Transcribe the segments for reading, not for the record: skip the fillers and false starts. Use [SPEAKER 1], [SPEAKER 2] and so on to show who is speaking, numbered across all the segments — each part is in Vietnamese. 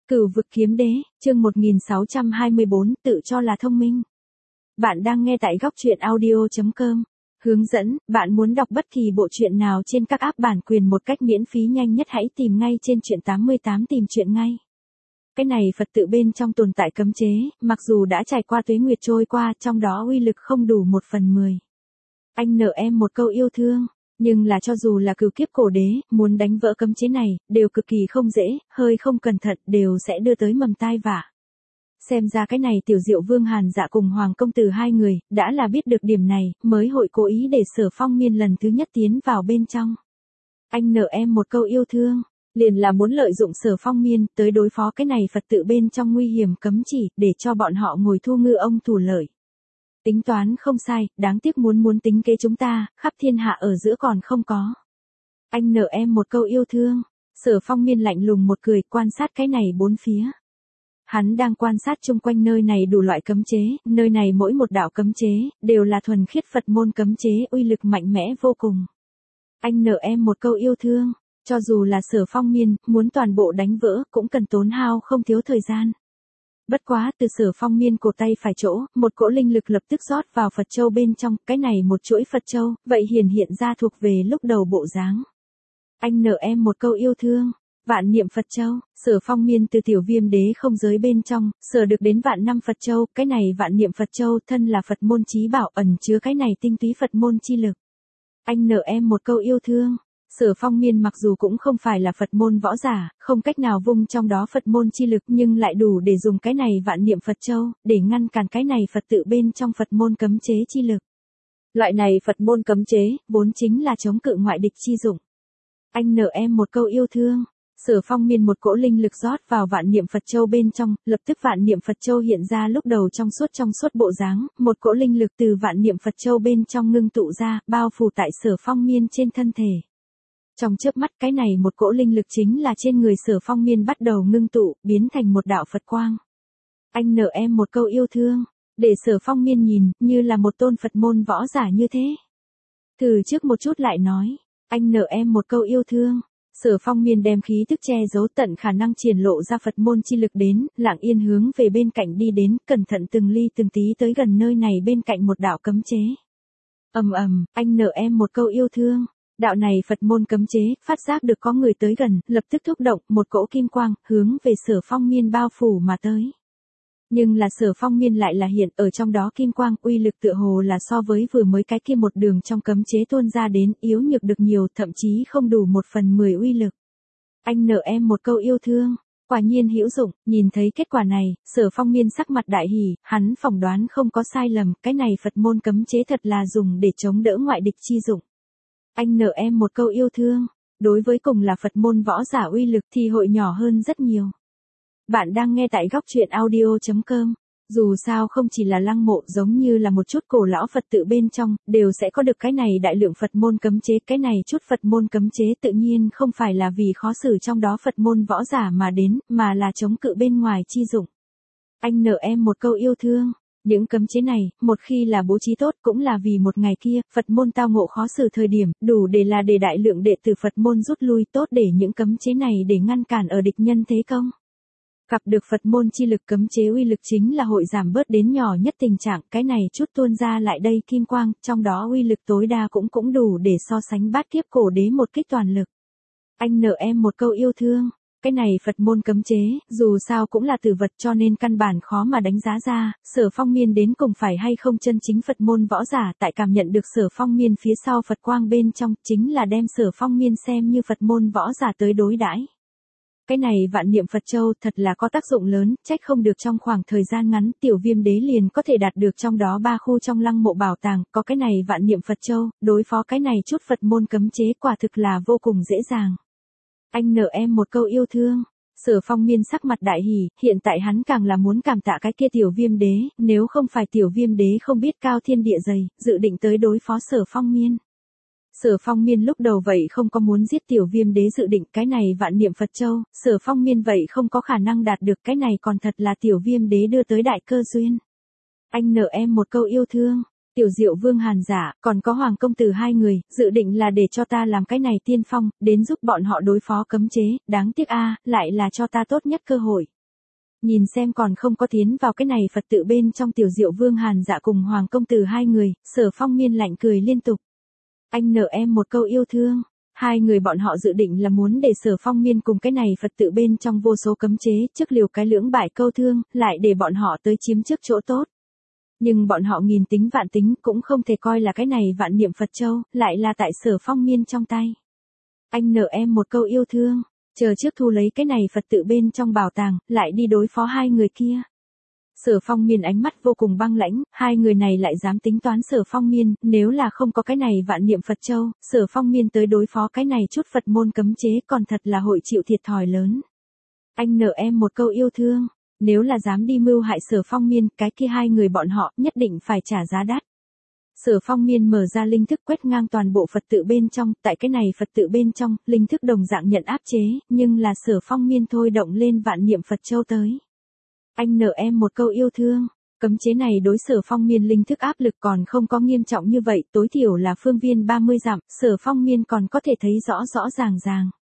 [SPEAKER 1] Cửu vực kiếm đế, chương 1624, tự cho là thông minh. Bạn đang nghe tại góc truyện audio.com. Hướng dẫn, bạn muốn đọc bất kỳ bộ truyện nào trên các app bản quyền một cách miễn phí nhanh nhất hãy tìm ngay trên truyện 88 tìm truyện ngay. Cái này Phật tự bên trong tồn tại cấm chế, mặc dù đã trải qua tuế nguyệt trôi qua, trong đó uy lực không đủ 1/10. Anh nợ em một câu yêu thương. Nhưng là cho dù là cửu kiếp cổ đế, muốn đánh vỡ cấm chế này, đều cực kỳ không dễ, hơi không cẩn thận đều sẽ đưa tới mầm tai vạ. Xem ra cái này Tiểu Diệu Vương Hàn Dạ cùng Hoàng công tử hai người, đã là biết được điểm này, mới hội cố ý để Sở Phong Miên lần thứ nhất tiến vào bên trong. Anh nợ em một câu yêu thương, liền là muốn lợi dụng Sở Phong Miên, tới đối phó cái này Phật tự bên trong nguy hiểm cấm chỉ, để cho bọn họ ngồi thu ngư ông thủ lợi. Tính toán không sai, đáng tiếc muốn tính kế chúng ta, khắp thiên hạ ở giữa còn không có. Anh nợ em một câu yêu thương. Sở Phong Miên lạnh lùng một cười, quan sát cái này bốn phía. Hắn đang quan sát chung quanh nơi này đủ loại cấm chế, nơi này mỗi một đạo cấm chế, đều là thuần khiết Phật môn cấm chế uy lực mạnh mẽ vô cùng. Anh nợ em một câu yêu thương, cho dù là Sở Phong Miên, muốn toàn bộ đánh vỡ, cũng cần tốn hao không thiếu thời gian. Bất quá từ Sở Phong Miên cổ tay phải chỗ, một cỗ linh lực lập tức rót vào Phật Châu bên trong, cái này một chuỗi Phật Châu, vậy hiện ra thuộc về lúc đầu bộ dáng. Anh nợ em một câu yêu thương, vạn niệm Phật Châu. Sở Phong Miên từ Tiểu Viêm đế không giới bên trong, sở được đến vạn năm Phật Châu, cái này vạn niệm Phật Châu thân là Phật môn chí bảo ẩn chứa cái này tinh túy Phật môn chi lực. Anh nợ em một câu yêu thương. Sở Phong Miên mặc dù cũng không phải là Phật môn võ giả, không cách nào vung trong đó Phật môn chi lực nhưng lại đủ để dùng cái này vạn niệm Phật Châu, để ngăn cản cái này Phật tự bên trong Phật môn cấm chế chi lực. Loại này Phật môn cấm chế, vốn chính là chống cự ngoại địch chi dụng. Anh nợ em một câu yêu thương. Sở Phong Miên một cỗ linh lực rót vào vạn niệm Phật Châu bên trong, lập tức vạn niệm Phật Châu hiện ra lúc đầu trong suốt bộ dáng, một cỗ linh lực từ vạn niệm Phật Châu bên trong ngưng tụ ra, bao phủ tại Sở Phong Miên trên thân thể. Trong chớp mắt cái này một cỗ linh lực chính là trên người Sở Phong Miên bắt đầu ngưng tụ, biến thành một đạo Phật quang. Anh nợ em một câu yêu thương, để Sở Phong Miên nhìn, như là một tôn Phật môn võ giả như thế. Từ trước một chút lại nói, anh nợ em một câu yêu thương. Sở Phong Miên đem khí tức che giấu tận khả năng triển lộ ra Phật môn chi lực đến, lặng yên hướng về bên cạnh đi đến, cẩn thận từng ly từng tí tới gần nơi này bên cạnh một đạo cấm chế. Anh nợ em một câu yêu thương. Đạo này Phật môn cấm chế, phát giác được có người tới gần, lập tức thúc động, một cỗ kim quang, hướng về Sở Phong Miên bao phủ mà tới. Nhưng là Sở Phong Miên lại là hiện ở trong đó kim quang, uy lực tựa hồ là so với vừa mới cái kia một đường trong cấm chế tuôn ra đến, yếu nhược được nhiều, thậm chí không đủ 1/10 uy lực. Anh nợ em một câu yêu thương. Quả nhiên hữu dụng. Nhìn thấy kết quả này, Sở Phong Miên sắc mặt đại hỉ, hắn phỏng đoán không có sai lầm, cái này Phật môn cấm chế thật là dùng để chống đỡ ngoại địch chi dụng. Anh nợ em một câu yêu thương. Đối với cùng là Phật môn võ giả uy lực thì hội nhỏ hơn rất nhiều. Bạn đang nghe tại góc truyện audio.com. Dù sao không chỉ là lăng mộ, giống như là một chút cổ lão Phật tự bên trong, đều sẽ có được cái này đại lượng Phật môn cấm chế. Cái này chút Phật môn cấm chế tự nhiên không phải là vì khó xử trong đó Phật môn võ giả mà đến, mà là chống cự bên ngoài chi dụng. Anh nợ em một câu yêu thương. Những cấm chế này, một khi là bố trí tốt cũng là vì một ngày kia, Phật môn tao ngộ khó xử thời điểm, đủ để là để đại lượng đệ tử Phật môn rút lui, tốt để những cấm chế này để ngăn cản ở địch nhân thế công. Gặp được Phật môn chi lực cấm chế uy lực chính là hội giảm bớt đến nhỏ nhất tình trạng, cái này chút tuôn ra lại đây kim quang, trong đó uy lực tối đa cũng đủ để so sánh bát kiếp cổ đế một kích toàn lực. Anh nợ em một câu yêu thương. Cái này Phật môn cấm chế, dù sao cũng là tử vật cho nên căn bản khó mà đánh giá ra, Sở Phong Miên đến cùng phải hay không chân chính Phật môn võ giả, tại cảm nhận được Sở Phong Miên phía sau Phật quang bên trong, chính là đem Sở Phong Miên xem như Phật môn võ giả tới đối đãi. Cái này vạn niệm Phật Châu thật là có tác dụng lớn, trách không được trong khoảng thời gian ngắn Tiểu Viêm đế liền có thể đạt được trong đó 3 khu trong lăng mộ bảo tàng, có cái này vạn niệm Phật Châu, đối phó cái này chút Phật môn cấm chế quả thực là vô cùng dễ dàng. Anh nợ em một câu yêu thương. Sở Phong Miên sắc mặt đại hỉ, hiện tại hắn càng là muốn cảm tạ cái kia Tiểu Viêm đế, nếu không phải Tiểu Viêm đế không biết cao thiên địa dày, dự định tới đối phó Sở Phong Miên. Sở Phong Miên lúc đầu vậy không có muốn giết Tiểu Viêm đế dự định, cái này vạn niệm Phật Châu, Sở Phong Miên vậy không có khả năng đạt được, cái này còn thật là Tiểu Viêm đế đưa tới đại cơ duyên. Anh nợ em một câu yêu thương. Tiểu Diệu Vương Hàn Dạ, còn có Hoàng công tử hai người, dự định là để cho ta làm cái này tiên phong, đến giúp bọn họ đối phó cấm chế, đáng tiếc a, lại là cho ta tốt nhất cơ hội. Nhìn xem còn không có tiến vào cái này Phật tự bên trong Tiểu Diệu Vương Hàn Dạ cùng Hoàng công tử hai người, Sở Phong Miên lạnh cười liên tục. Anh nợ em một câu yêu thương. Hai người bọn họ dự định là muốn để Sở Phong Miên cùng cái này Phật tự bên trong vô số cấm chế, trước liều cái lưỡng bại câu thương, lại để bọn họ tới chiếm trước chỗ tốt. Nhưng bọn họ nghìn tính vạn tính cũng không thể coi là cái này vạn niệm Phật châu, lại là tại Sở Phong Miên trong tay. Anh nợ em một câu yêu thương, chờ trước thu lấy cái này Phật tự bên trong bảo tàng, lại đi đối phó hai người kia. Sở Phong Miên ánh mắt vô cùng băng lãnh, hai người này lại dám tính toán Sở Phong Miên, nếu là không có cái này vạn niệm Phật châu, Sở Phong Miên tới đối phó cái này chút Phật môn cấm chế còn thật là hội chịu thiệt thòi lớn. Anh nợ em một câu yêu thương, nếu là dám đi mưu hại Sở Phong Miên, cái kia hai người bọn họ nhất định phải trả giá đắt. Sở Phong Miên mở ra linh thức quét ngang toàn bộ Phật tự bên trong, tại cái này Phật tự bên trong, linh thức đồng dạng nhận áp chế, nhưng là Sở Phong Miên thôi động lên vạn niệm Phật châu tới. Anh nợ em một câu yêu thương, cấm chế này đối Sở Phong Miên linh thức áp lực còn không có nghiêm trọng như vậy, tối thiểu là phương viên 30 dặm, Sở Phong Miên còn có thể thấy rõ rõ ràng.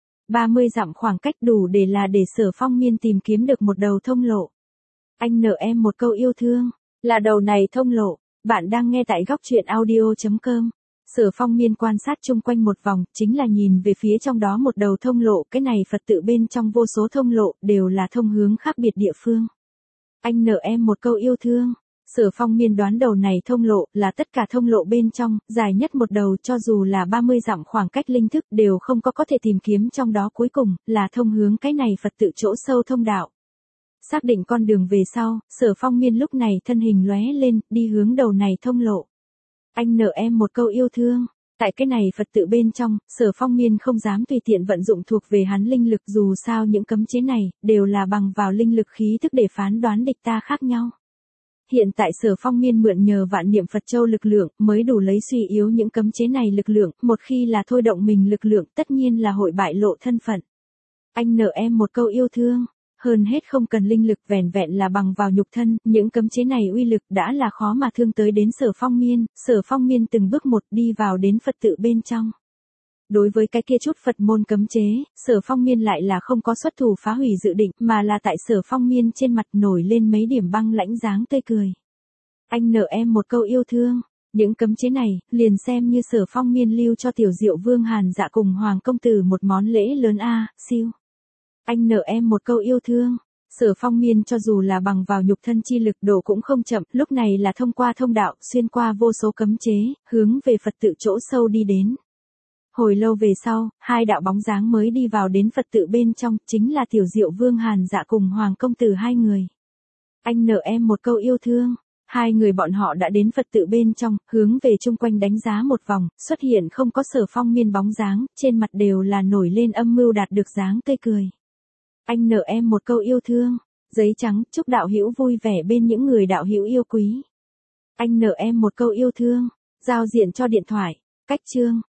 [SPEAKER 1] 30 dặm khoảng cách đủ để Sở Phong Miên tìm kiếm được một đầu thông lộ. Anh nợ em một câu yêu thương, là đầu này thông lộ. Bạn đang nghe tại góc truyện audio.com. Sở Phong Miên quan sát chung quanh một vòng, chính là nhìn về phía trong đó một đầu thông lộ, cái này Phật tự bên trong vô số thông lộ, đều là thông hướng khác biệt địa phương. Anh nợ em một câu yêu thương. Sở Phong Miên đoán đầu này thông lộ, là tất cả thông lộ bên trong, dài nhất một đầu cho dù là 30 dặm khoảng cách linh thức đều không có thể tìm kiếm trong đó cuối cùng, là thông hướng cái này Phật tự chỗ sâu thông đạo. Xác định con đường về sau, Sở Phong Miên lúc này thân hình lóe lên, đi hướng đầu này thông lộ. Anh nợ em một câu yêu thương. Tại cái này Phật tự bên trong, Sở Phong Miên không dám tùy tiện vận dụng thuộc về hắn linh lực, dù sao những cấm chế này, đều là bằng vào linh lực khí thức để phán đoán địch ta khác nhau. Hiện tại Sở Phong Miên mượn nhờ vạn niệm Phật châu lực lượng, mới đủ lấy suy yếu những cấm chế này lực lượng, một khi là thôi động mình lực lượng tất nhiên là hội bại lộ thân phận. Anh nợ em một câu yêu thương. Hơn hết không cần linh lực, vẻn vẹn là bằng vào nhục thân, những cấm chế này uy lực đã là khó mà thương tới đến Sở Phong Miên. Sở Phong Miên từng bước một đi vào đến Phật tự bên trong. Đối với cái kia chút Phật môn cấm chế, Sở Phong Miên lại là không có xuất thủ phá hủy dự định, mà là tại Sở Phong Miên trên mặt nổi lên mấy điểm băng lãnh dáng tươi cười. Anh nợ em một câu yêu thương. Những cấm chế này, liền xem như Sở Phong Miên lưu cho Tiểu Diệu Vương Hàn Dạ cùng Hoàng công tử một món lễ lớn siêu. Anh nợ em một câu yêu thương. Sở Phong Miên cho dù là bằng vào nhục thân chi lực độ cũng không chậm, lúc này là thông qua thông đạo, xuyên qua vô số cấm chế, hướng về Phật tự chỗ sâu đi đến. Hồi lâu về sau, hai đạo bóng dáng mới đi vào đến Phật tự bên trong, chính là Tiểu Diệu Vương Hàn Dạ cùng Hoàng công tử hai người. Anh nợ em một câu yêu thương. Hai người bọn họ đã đến Phật tự bên trong, hướng về chung quanh đánh giá một vòng, xuất hiện không có Sở Phong Miên bóng dáng, trên mặt đều là nổi lên âm mưu đạt được dáng tươi cười. Anh nợ em một câu yêu thương. Giấy trắng, chúc đạo hữu vui vẻ bên những người đạo hữu yêu quý. Anh nợ em một câu yêu thương. Giao diện cho điện thoại. Cách chương.